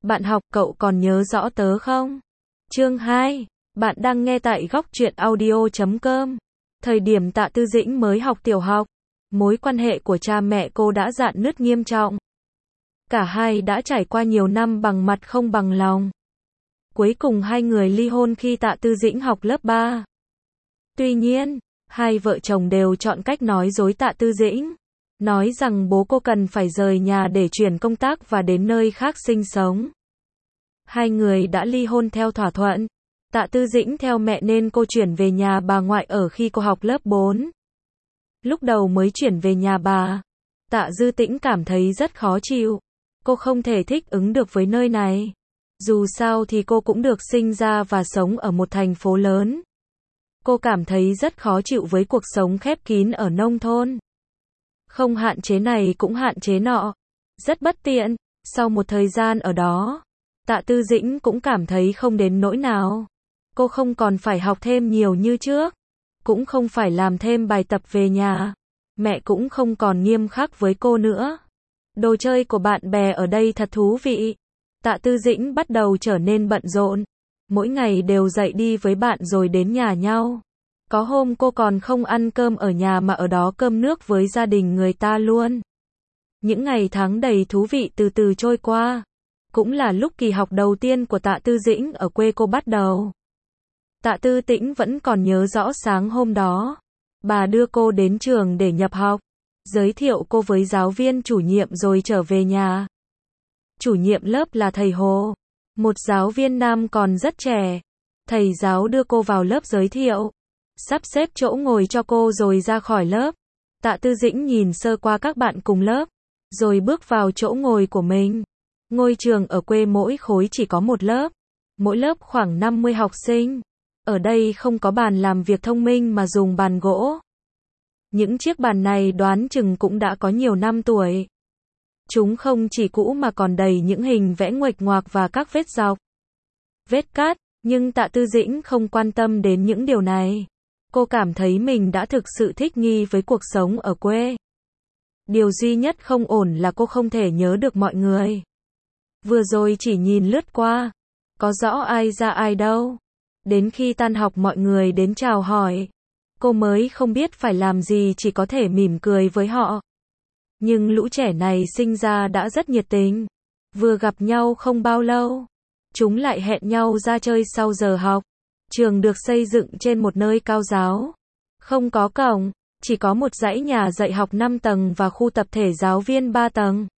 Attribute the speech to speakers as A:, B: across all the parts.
A: Bạn học, cậu còn nhớ rõ tớ không? Chương 2. Bạn đang nghe tại góc truyện audio.com. Thời điểm Tạ Tư Dĩnh mới học tiểu học, mối quan hệ của cha mẹ cô đã rạn nứt nghiêm trọng. Cả hai đã trải qua nhiều năm bằng mặt không bằng lòng. Cuối cùng hai người ly hôn khi Tạ Tư Dĩnh học lớp 3. Tuy nhiên, hai vợ chồng đều chọn cách nói dối Tạ Tư Dĩnh, nói rằng bố cô cần phải rời nhà để chuyển công tác và đến nơi khác sinh sống. Hai người đã ly hôn theo thỏa thuận. Tạ Tư Dĩnh theo mẹ nên cô chuyển về nhà bà ngoại ở khi cô học lớp 4. Lúc đầu mới chuyển về nhà bà, Tạ Dư Tĩnh cảm thấy rất khó chịu. Cô không thể thích ứng được với nơi này. Dù sao thì cô cũng được sinh ra và sống ở một thành phố lớn. Cô cảm thấy rất khó chịu với cuộc sống khép kín ở nông thôn. Không hạn chế này cũng hạn chế nọ. Rất bất tiện. Sau một thời gian ở đó, Tạ Tư Dĩnh cũng cảm thấy không đến nỗi nào. Cô không còn phải học thêm nhiều như trước. Cũng không phải làm thêm bài tập về nhà. Mẹ cũng không còn nghiêm khắc với cô nữa. Đồ chơi của bạn bè ở đây thật thú vị. Tạ Tư Dĩnh bắt đầu trở nên bận rộn. Mỗi ngày đều dậy đi với bạn rồi đến nhà nhau. Có hôm cô còn không ăn cơm ở nhà mà ở đó cơm nước với gia đình người ta luôn. Những ngày tháng đầy thú vị từ từ trôi qua. Cũng là lúc kỳ học đầu tiên của Tạ Tư Dĩnh ở quê cô bắt đầu. Tạ Tư Tĩnh vẫn còn nhớ rõ sáng hôm đó. Bà đưa cô đến trường để nhập học, giới thiệu cô với giáo viên chủ nhiệm rồi trở về nhà. Chủ nhiệm lớp là thầy Hồ, một giáo viên nam còn rất trẻ. Thầy giáo đưa cô vào lớp giới thiệu, sắp xếp chỗ ngồi cho cô rồi ra khỏi lớp. Tạ Tư Dĩnh nhìn sơ qua các bạn cùng lớp, rồi bước vào chỗ ngồi của mình. Ngôi trường ở quê mỗi khối chỉ có một lớp, mỗi lớp khoảng 50 học sinh. Ở đây không có bàn làm việc thông minh mà dùng bàn gỗ. Những chiếc bàn này đoán chừng cũng đã có nhiều năm tuổi. Chúng không chỉ cũ mà còn đầy những hình vẽ nguệch ngoạc và các vết dọc, vết cắt, nhưng Tạ Tư Dĩnh không quan tâm đến những điều này. Cô cảm thấy mình đã thực sự thích nghi với cuộc sống ở quê. Điều duy nhất không ổn là cô không thể nhớ được mọi người. Vừa rồi chỉ nhìn lướt qua, có rõ ai ra ai đâu. Đến khi tan học mọi người đến chào hỏi, cô mới không biết phải làm gì, chỉ có thể mỉm cười với họ. Nhưng lũ trẻ này sinh ra đã rất nhiệt tình. Vừa gặp nhau không bao lâu, chúng lại hẹn nhau ra chơi sau giờ học. Trường được xây dựng trên một nơi cao giáo. Không có cổng, chỉ có một dãy nhà dạy học 5 tầng và khu tập thể giáo viên 3 tầng.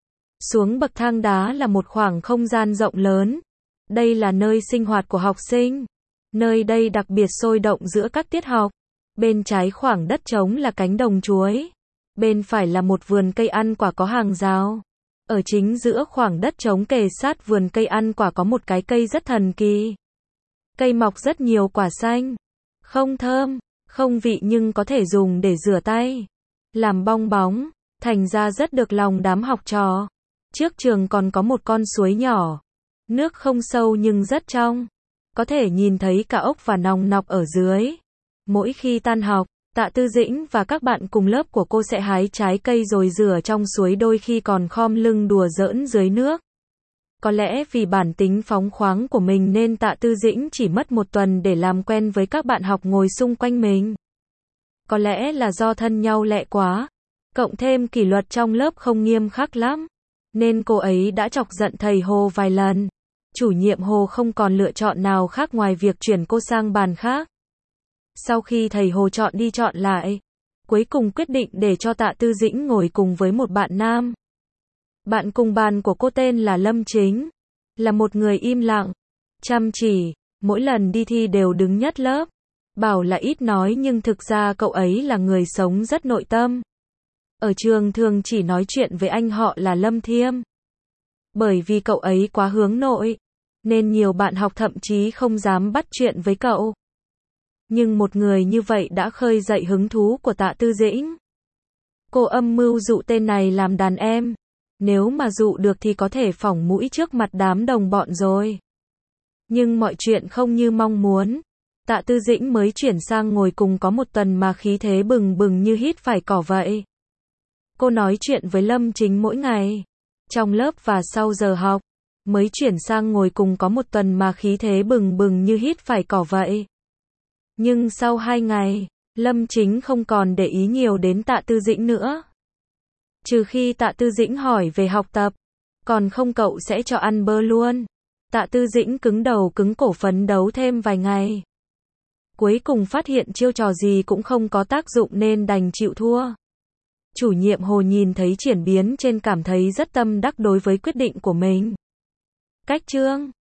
A: Xuống bậc thang đá là một khoảng không gian rộng lớn. Đây là nơi sinh hoạt của học sinh. Nơi đây đặc biệt sôi động giữa các tiết học. Bên trái khoảng đất trống là cánh đồng chuối. Bên phải là một vườn cây ăn quả có hàng rào. Ở chính giữa khoảng đất trống kề sát vườn cây ăn quả có một cái cây rất thần kỳ. Cây mọc rất nhiều quả xanh. Không thơm, không vị nhưng có thể dùng để rửa tay, làm bong bóng, thành ra rất được lòng đám học trò. Trước trường còn có một con suối nhỏ. Nước không sâu nhưng rất trong. Có thể nhìn thấy cả ốc và nòng nọc ở dưới. Mỗi khi tan học, Tạ Tư Dĩnh và các bạn cùng lớp của cô sẽ hái trái cây rồi rửa trong suối, đôi khi còn khom lưng đùa giỡn dưới nước. Có lẽ vì bản tính phóng khoáng của mình nên Tạ Tư Dĩnh chỉ mất một tuần để làm quen với các bạn học ngồi xung quanh mình. Có lẽ là do thân nhau lẹ quá, cộng thêm kỷ luật trong lớp không nghiêm khắc lắm, nên cô ấy đã chọc giận thầy Hồ vài lần. Chủ nhiệm Hồ không còn lựa chọn nào khác ngoài việc chuyển cô sang bàn khác. Sau khi thầy Hồ chọn đi chọn lại, cuối cùng quyết định để cho Tạ Tư Dĩnh ngồi cùng với một bạn nam. Bạn cùng bàn của cô tên là Lâm Chính, là một người im lặng, chăm chỉ, mỗi lần đi thi đều đứng nhất lớp. Bảo là ít nói nhưng thực ra cậu ấy là người sống rất nội tâm. Ở trường thường chỉ nói chuyện với anh họ là Lâm Thiêm. Bởi vì cậu ấy quá hướng nội, nên nhiều bạn học thậm chí không dám bắt chuyện với cậu. Nhưng một người như vậy đã khơi dậy hứng thú của Tạ Tư Dĩnh. Cô âm mưu dụ tên này làm đàn em. Nếu mà dụ được thì có thể phỏng mũi trước mặt đám đồng bọn rồi. Nhưng mọi chuyện không như mong muốn. Tạ Tư Dĩnh mới chuyển sang ngồi cùng có một tuần mà khí thế bừng bừng như hít phải cỏ vậy. Cô nói chuyện với Lâm Chính mỗi ngày, trong lớp và sau giờ học. mới chuyển sang ngồi cùng có một tuần mà khí thế bừng bừng như hít phải cỏ vậy. Nhưng sau 2 ngày, Lâm Chính không còn để ý nhiều đến Tạ Tư Dĩnh nữa. Trừ khi Tạ Tư Dĩnh hỏi về học tập, còn không cậu sẽ cho ăn bơ luôn. Tạ Tư Dĩnh cứng đầu cứng cổ phấn đấu thêm vài ngày. Cuối cùng phát hiện chiêu trò gì cũng không có tác dụng nên đành chịu thua. Chủ nhiệm Hồ nhìn thấy chuyển biến trên cảm thấy rất tâm đắc đối với quyết định của mình. Cách chương